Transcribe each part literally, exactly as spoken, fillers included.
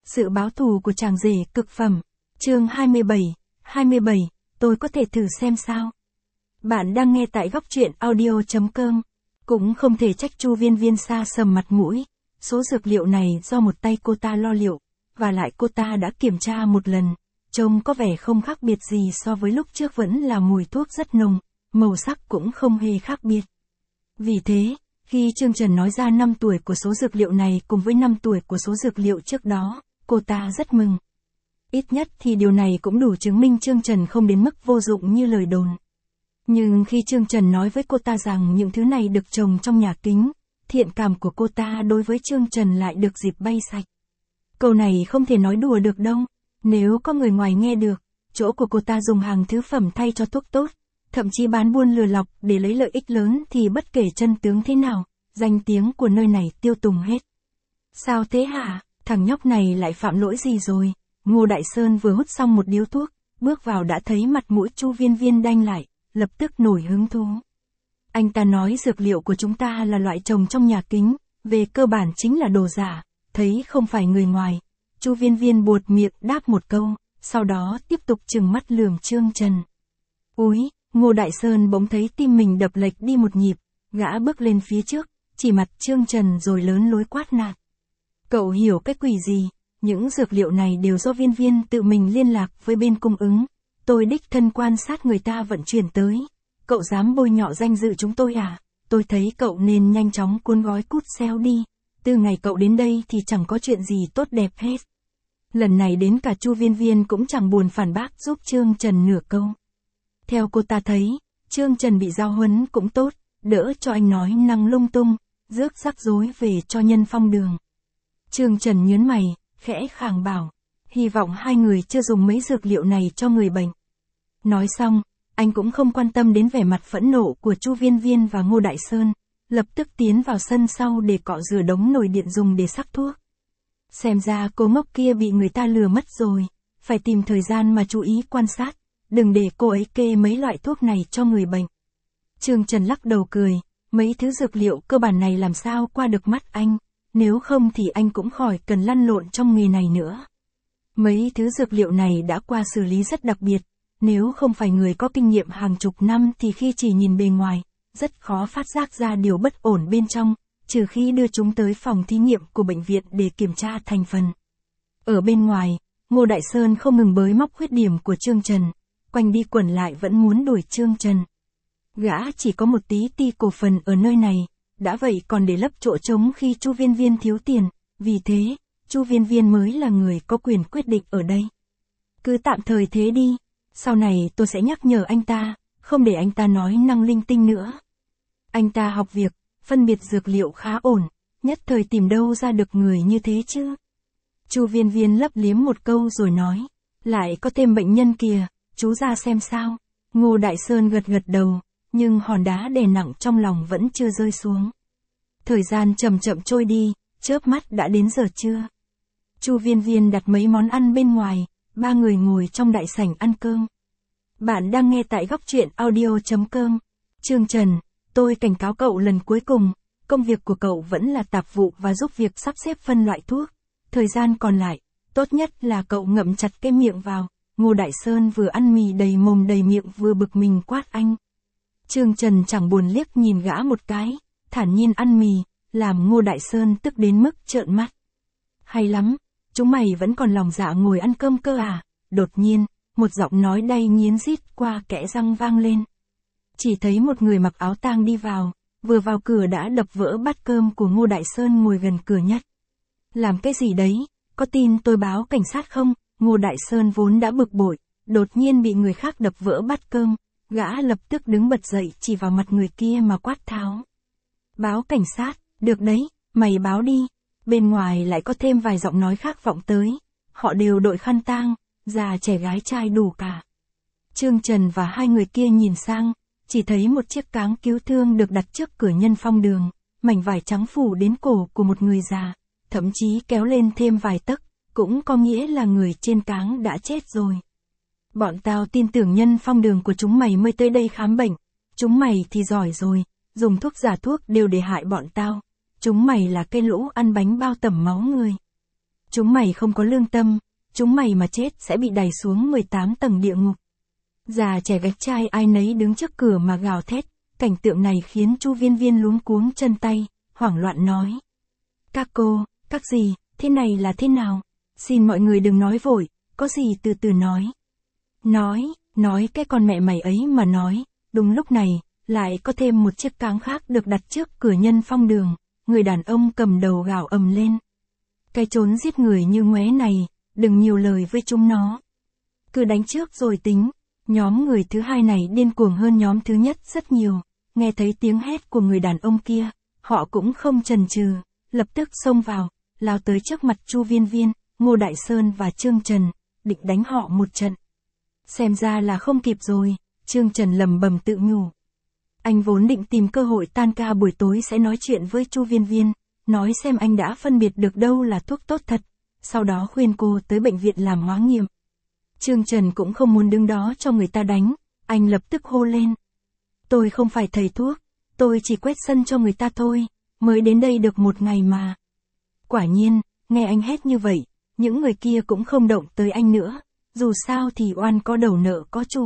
Sự báo thù của chàng rể cực phẩm. Chương hai mươi bảy, hai mươi bảy, tôi có thể thử xem sao. Bạn đang nghe tại góc truyện audio chấm com. Cũng không thể trách Chu Viên Viên xa sầm mặt mũi. Số dược liệu này do một tay cô ta lo liệu, và lại cô ta đã kiểm tra một lần. Trông có vẻ không khác biệt gì so với lúc trước, vẫn là mùi thuốc rất nồng, màu sắc cũng không hề khác biệt. Vì thế, khi Trương Trần nói ra năm tuổi của số dược liệu này cùng với năm tuổi của số dược liệu trước đó, cô ta rất mừng. Ít nhất thì điều này cũng đủ chứng minh Trương Trần không đến mức vô dụng như lời đồn. Nhưng khi Trương Trần nói với cô ta rằng những thứ này được trồng trong nhà kính, thiện cảm của cô ta đối với Trương Trần lại được dịp bay sạch. Câu này không thể nói đùa được đâu. Nếu có người ngoài nghe được, chỗ của cô ta dùng hàng thứ phẩm thay cho thuốc tốt, thậm chí bán buôn lừa lọc để lấy lợi ích lớn, thì bất kể chân tướng thế nào, danh tiếng của nơi này tiêu tùng hết. Sao thế hả? Thằng nhóc này lại phạm lỗi gì rồi? Ngô Đại Sơn vừa hút xong một điếu thuốc, bước vào đã thấy mặt mũi Chu Viên Viên đanh lại, lập tức nổi hứng thú. Anh ta nói dược liệu của chúng ta là loại trồng trong nhà kính, về cơ bản chính là đồ giả, thấy không phải người ngoài. Chu Viên Viên buột miệng đáp một câu, sau đó tiếp tục trừng mắt lườm Trương Trần. Úi, Ngô Đại Sơn bỗng thấy tim mình đập lệch đi một nhịp, gã bước lên phía trước, chỉ mặt Trương Trần rồi lớn lối quát nạt. Cậu hiểu cái quỷ gì? Những dược liệu này đều do Viên Viên tự mình liên lạc với bên cung ứng. Tôi đích thân quan sát người ta vận chuyển tới. Cậu dám bôi nhọ danh dự chúng tôi à? Tôi thấy cậu nên nhanh chóng cuốn gói cút xéo đi. Từ ngày cậu đến đây thì chẳng có chuyện gì tốt đẹp hết. Lần này đến cả Chu Viên Viên cũng chẳng buồn phản bác giúp Trương Trần nửa câu. Theo cô ta thấy, Trương Trần bị giao huấn cũng tốt, đỡ cho anh nói năng lung tung, rước rắc rối về cho Nhân Phong Đường. Trương Trần nhớn mày, khẽ khàng bảo, hy vọng hai người chưa dùng mấy dược liệu này cho người bệnh. Nói xong, anh cũng không quan tâm đến vẻ mặt phẫn nộ của Chu Viên Viên và Ngô Đại Sơn, lập tức tiến vào sân sau để cọ rửa đống nồi điện dùng để sắc thuốc. Xem ra cô ngốc kia bị người ta lừa mất rồi, phải tìm thời gian mà chú ý quan sát, đừng để cô ấy kê mấy loại thuốc này cho người bệnh. Trương Trần lắc đầu cười, mấy thứ dược liệu cơ bản này làm sao qua được mắt anh, nếu không thì anh cũng khỏi cần lăn lộn trong nghề này nữa. Mấy thứ dược liệu này đã qua xử lý rất đặc biệt, nếu không phải người có kinh nghiệm hàng chục năm thì khi chỉ nhìn bề ngoài, rất khó phát giác ra điều bất ổn bên trong, trừ khi đưa chúng tới phòng thí nghiệm của bệnh viện để kiểm tra thành phần. Ở bên ngoài, Ngô Đại Sơn không ngừng bới móc khuyết điểm của Trương Trần, quanh đi quẩn lại vẫn muốn đuổi Trương Trần. Gã chỉ có một tí ti cổ phần ở nơi này, đã vậy còn để lấp chỗ trống khi Chu Viên Viên thiếu tiền, vì thế, Chu Viên Viên mới là người có quyền quyết định ở đây. Cứ tạm thời thế đi, sau này tôi sẽ nhắc nhở anh ta, không để anh ta nói năng linh tinh nữa. Anh ta học việc, phân biệt dược liệu khá ổn, nhất thời tìm đâu ra được người như thế chứ. Chu Viên Viên lấp liếm một câu rồi nói, lại có thêm bệnh nhân kìa, chú ra xem sao. Ngô Đại Sơn gật gật đầu, nhưng hòn đá đè nặng trong lòng vẫn chưa rơi xuống. Thời gian chậm chậm trôi đi, chớp mắt đã đến giờ trưa. Chu Viên Viên đặt mấy món ăn bên ngoài, ba người ngồi trong đại sảnh ăn cơm. Bạn đang nghe tại góc truyện audio chấm com. Trương Trần, tôi cảnh cáo cậu lần cuối cùng, công việc của cậu vẫn là tạp vụ và giúp việc sắp xếp phân loại thuốc. Thời gian còn lại, tốt nhất là cậu ngậm chặt cái miệng vào. Ngô Đại Sơn vừa ăn mì đầy mồm đầy miệng vừa bực mình quát anh. Trương Trần chẳng buồn liếc nhìn gã một cái, thản nhiên ăn mì, làm Ngô Đại Sơn tức đến mức trợn mắt. Hay lắm, chúng mày vẫn còn lòng dạ ngồi ăn cơm cơ à? Đột nhiên, một giọng nói đay nghiến rít qua kẽ răng vang lên. Chỉ thấy một người mặc áo tang đi vào, vừa vào cửa đã đập vỡ bát cơm của Ngô Đại Sơn ngồi gần cửa nhất. Làm cái gì đấy, có tin tôi báo cảnh sát không? Ngô Đại Sơn vốn đã bực bội, đột nhiên bị người khác đập vỡ bát cơm, gã lập tức đứng bật dậy chỉ vào mặt người kia mà quát tháo. Báo cảnh sát, được đấy, mày báo đi. Bên ngoài lại có thêm vài giọng nói khác vọng tới, họ đều đội khăn tang, già trẻ gái trai đủ cả. Trương Trần và hai người kia nhìn sang, chỉ thấy một chiếc cáng cứu thương được đặt trước cửa Nhân Phong Đường, mảnh vải trắng phủ đến cổ của một người già, thậm chí kéo lên thêm vài tấc, cũng có nghĩa là người trên cáng đã chết rồi. Bọn tao tin tưởng Nhân Phong Đường của chúng mày mới tới đây khám bệnh, chúng mày thì giỏi rồi, dùng thuốc giả thuốc đều để hại bọn tao, chúng mày là cái lũ ăn bánh bao tẩm máu người. Chúng mày không có lương tâm, chúng mày mà chết sẽ bị đày xuống mười tám tầng địa ngục. Già trẻ gạch chai ai nấy đứng trước cửa mà gào thét, cảnh tượng này khiến Chu Viên Viên luống cuống chân tay, hoảng loạn nói. Các cô, các dì, thế này là thế nào? Xin mọi người đừng nói vội, có gì từ từ nói. Nói, nói cái con mẹ mày ấy mà nói, đúng lúc này, lại có thêm một chiếc cáng khác được đặt trước cửa Nhân Phong đường, người đàn ông cầm đầu gào ầm lên. Cái trốn giết người như ngoé này, đừng nhiều lời với chúng nó. Cứ đánh trước rồi tính, nhóm người thứ hai này điên cuồng hơn nhóm thứ nhất rất nhiều, nghe thấy tiếng hét của người đàn ông kia, họ cũng không chần chừ, lập tức xông vào, lao tới trước mặt Chu Viên Viên, Ngô Đại Sơn và Trương Trần, định đánh họ một trận. Xem ra là không kịp rồi, Trương Trần lầm bầm tự nhủ. Anh vốn định tìm cơ hội tan ca buổi tối sẽ nói chuyện với Chu Viên Viên, nói xem anh đã phân biệt được đâu là thuốc tốt thật, sau đó khuyên cô tới bệnh viện làm hóa nghiệm. Trương Trần cũng không muốn đứng đó cho người ta đánh, anh lập tức hô lên. Tôi không phải thầy thuốc, tôi chỉ quét sân cho người ta thôi, mới đến đây được một ngày mà. Quả nhiên, nghe anh hét như vậy, những người kia cũng không động tới anh nữa, dù sao thì oan có đầu nợ có chủ.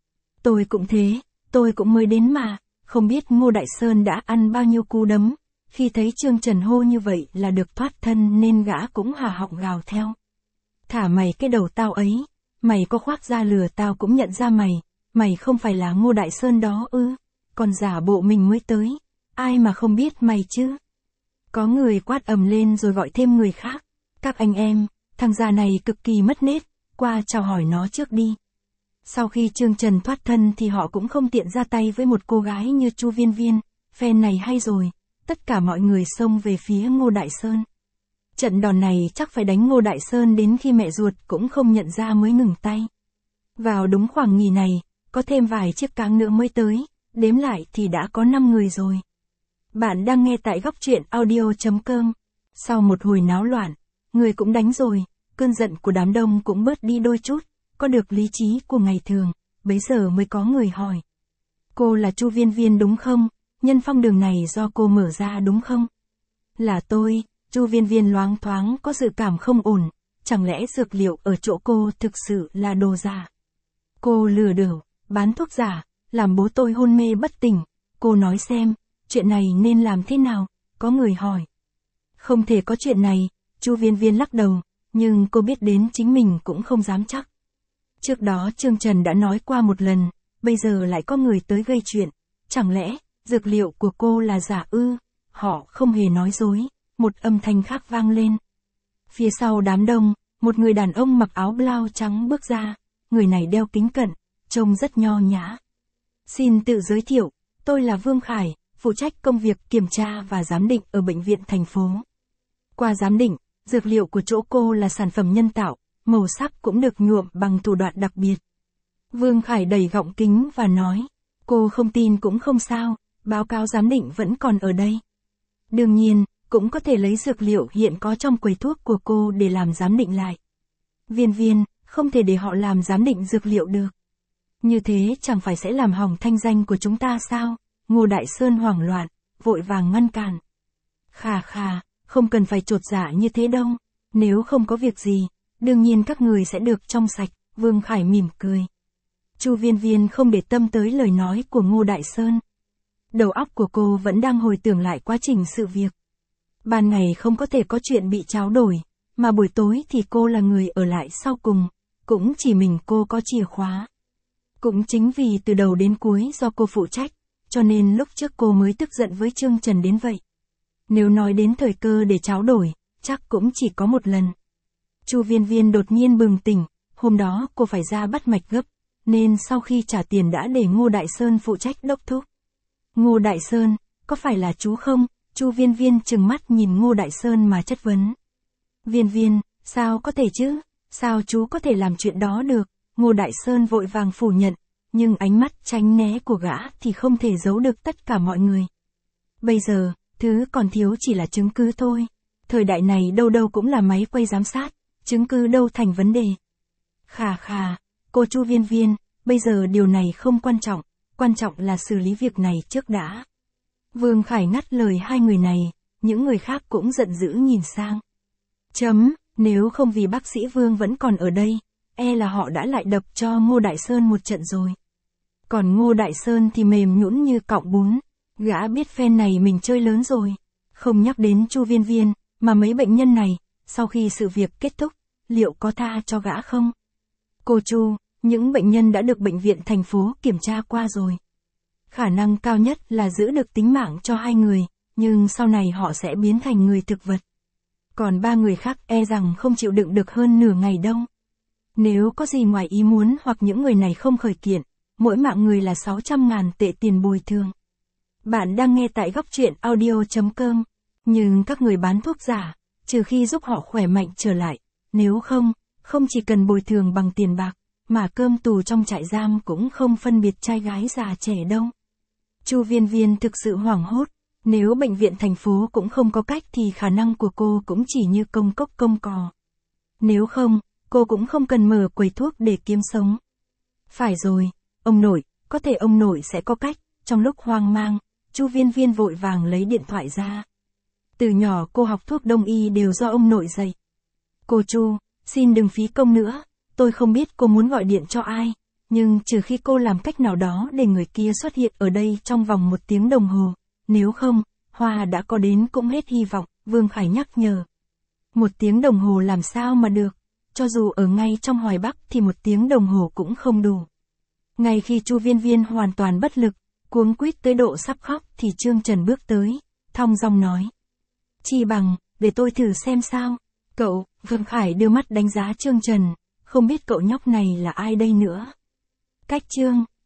Tôi cũng thế, tôi cũng mới đến mà, không biết Ngô Đại Sơn đã ăn bao nhiêu cú đấm, khi thấy Trương Trần hô như vậy là được thoát thân nên gã cũng hà họng gào theo. Thả mày cái đầu tao ấy, mày có khoác da lừa tao cũng nhận ra mày, mày không phải là Ngô Đại Sơn đó ư, còn giả bộ mình mới tới, ai mà không biết mày chứ. Có người quát ầm lên rồi gọi thêm người khác, các anh em, thằng già này cực kỳ mất nết, qua chào hỏi nó trước đi. Sau khi Trương Trần thoát thân thì họ cũng không tiện ra tay với một cô gái như Chu Viên Viên, phen này hay rồi, tất cả mọi người xông về phía Ngô Đại Sơn. Trận đòn này chắc phải đánh Ngô Đại Sơn đến khi mẹ ruột cũng không nhận ra mới ngừng tay. Vào đúng khoảng nghỉ này, có thêm vài chiếc cáng nữa mới tới, đếm lại thì đã có năm người rồi. Bạn đang nghe tại góc truyện audio chấm com. Sau một hồi náo loạn, người cũng đánh rồi, cơn giận của đám đông cũng bớt đi đôi chút, có được lý trí của ngày thường, bấy giờ mới có người hỏi. Cô là Chu Viên Viên đúng không? Nhân Phong đường này do cô mở ra đúng không? Là tôi. Chu Viên Viên loáng thoáng có dự cảm không ổn, chẳng lẽ dược liệu ở chỗ cô thực sự là đồ giả? Cô lừa đảo, bán thuốc giả, làm bố tôi hôn mê bất tỉnh, cô nói xem, chuyện này nên làm thế nào? Có người hỏi. Không thể có chuyện này, Chu Viên Viên lắc đầu, nhưng cô biết đến chính mình cũng không dám chắc. Trước đó Trương Trần đã nói qua một lần, bây giờ lại có người tới gây chuyện, chẳng lẽ, dược liệu của cô là giả ư? Họ không hề nói dối. Một âm thanh khác vang lên. Phía sau đám đông, một người đàn ông mặc áo blau trắng bước ra, người này đeo kính cận, trông rất nho nhã. Xin tự giới thiệu, tôi là Vương Khải, phụ trách công việc kiểm tra và giám định ở bệnh viện thành phố. Qua giám định, dược liệu của chỗ cô là sản phẩm nhân tạo, màu sắc cũng được nhuộm bằng thủ đoạn đặc biệt. Vương Khải đẩy gọng kính và nói, cô không tin cũng không sao, báo cáo giám định vẫn còn ở đây. Đương nhiên, cũng có thể lấy dược liệu hiện có trong quầy thuốc của cô để làm giám định lại. Viên Viên, không thể để họ làm giám định dược liệu được. Như thế chẳng phải sẽ làm hỏng thanh danh của chúng ta sao? Ngô Đại Sơn hoảng loạn, vội vàng ngăn cản. Khà khà, không cần phải chột dạ như thế đâu. Nếu không có việc gì, đương nhiên các người sẽ được trong sạch, Vương Khải mỉm cười. Chu Viên Viên không để tâm tới lời nói của Ngô Đại Sơn. Đầu óc của cô vẫn đang hồi tưởng lại quá trình sự việc. Ban ngày không có thể có chuyện bị tráo đổi, mà buổi tối thì cô là người ở lại sau cùng, cũng chỉ mình cô có chìa khóa. Cũng chính vì từ đầu đến cuối do cô phụ trách, cho nên lúc trước cô mới tức giận với Trương Trần đến vậy. Nếu nói đến thời cơ để tráo đổi, chắc cũng chỉ có một lần. Chu Viên Viên đột nhiên bừng tỉnh, hôm đó cô phải ra bắt mạch gấp, nên sau khi trả tiền đã để Ngô Đại Sơn phụ trách đốc thúc. Ngô Đại Sơn, có phải là chú không? Chu Viên Viên trừng mắt nhìn Ngô Đại Sơn mà chất vấn. Viên Viên, sao có thể chứ? Sao chú có thể làm chuyện đó được? Ngô Đại Sơn vội vàng phủ nhận, nhưng ánh mắt tránh né của gã thì không thể giấu được tất cả mọi người. Bây giờ, thứ còn thiếu chỉ là chứng cứ thôi. Thời đại này đâu đâu cũng là máy quay giám sát, chứng cứ đâu thành vấn đề. Khà khà, cô Chu Viên Viên, bây giờ điều này không quan trọng, quan trọng là xử lý việc này trước đã. Vương Khải ngắt lời hai người này, những người khác cũng giận dữ nhìn sang. Chấm, Nếu không vì bác sĩ Vương vẫn còn ở đây, e là họ đã lại đập cho Ngô Đại Sơn một trận rồi. Còn Ngô Đại Sơn thì mềm nhũn như cọng bún, gã biết phen này mình chơi lớn rồi. Không nhắc đến Chu Viên Viên, mà mấy bệnh nhân này, sau khi sự việc kết thúc, liệu có tha cho gã không? Cô Chu, những bệnh nhân đã được bệnh viện thành phố kiểm tra qua rồi. Khả năng cao nhất là giữ được tính mạng cho hai người, nhưng sau này họ sẽ biến thành người thực vật. Còn ba người khác e rằng không chịu đựng được hơn nửa ngày đâu. Nếu có gì ngoài ý muốn hoặc những người này không khởi kiện, mỗi mạng người là sáu trăm ngàn tệ tiền bồi thường. Bạn đang nghe tại góc truyện audio chấm com. Nhưng các người bán thuốc giả, trừ khi giúp họ khỏe mạnh trở lại, nếu không, không chỉ cần bồi thường bằng tiền bạc, mà cơm tù trong trại giam cũng không phân biệt trai gái già trẻ đâu. Chu Viên Viên thực sự hoảng hốt, nếu bệnh viện thành phố cũng không có cách thì khả năng của cô cũng chỉ như công cốc công cò. Nếu không, cô cũng không cần mở quầy thuốc để kiếm sống. Phải rồi, ông nội, có thể ông nội sẽ có cách. Trong lúc hoang mang, Chu Viên Viên vội vàng lấy điện thoại ra. Từ nhỏ cô học thuốc đông y đều do ông nội dạy. Cô Chu, xin đừng phí công nữa, tôi không biết cô muốn gọi điện cho ai, nhưng trừ khi cô làm cách nào đó để người kia xuất hiện ở đây trong vòng một tiếng đồng hồ, nếu không, Hoa đã có đến cũng hết hy vọng, Vương Khải nhắc nhở. Một tiếng đồng hồ làm sao mà được, cho dù ở ngay trong Hoài Bắc thì một tiếng đồng hồ cũng không đủ. Ngay khi Chu Viên Viên hoàn toàn bất lực, cuống quýt tới độ sắp khóc thì Trương Trần bước tới, thong dong nói. Chi bằng, để tôi thử xem sao. Cậu, Vương Khải đưa mắt đánh giá Trương Trần, không biết cậu nhóc này là ai đây nữa. Cách Trương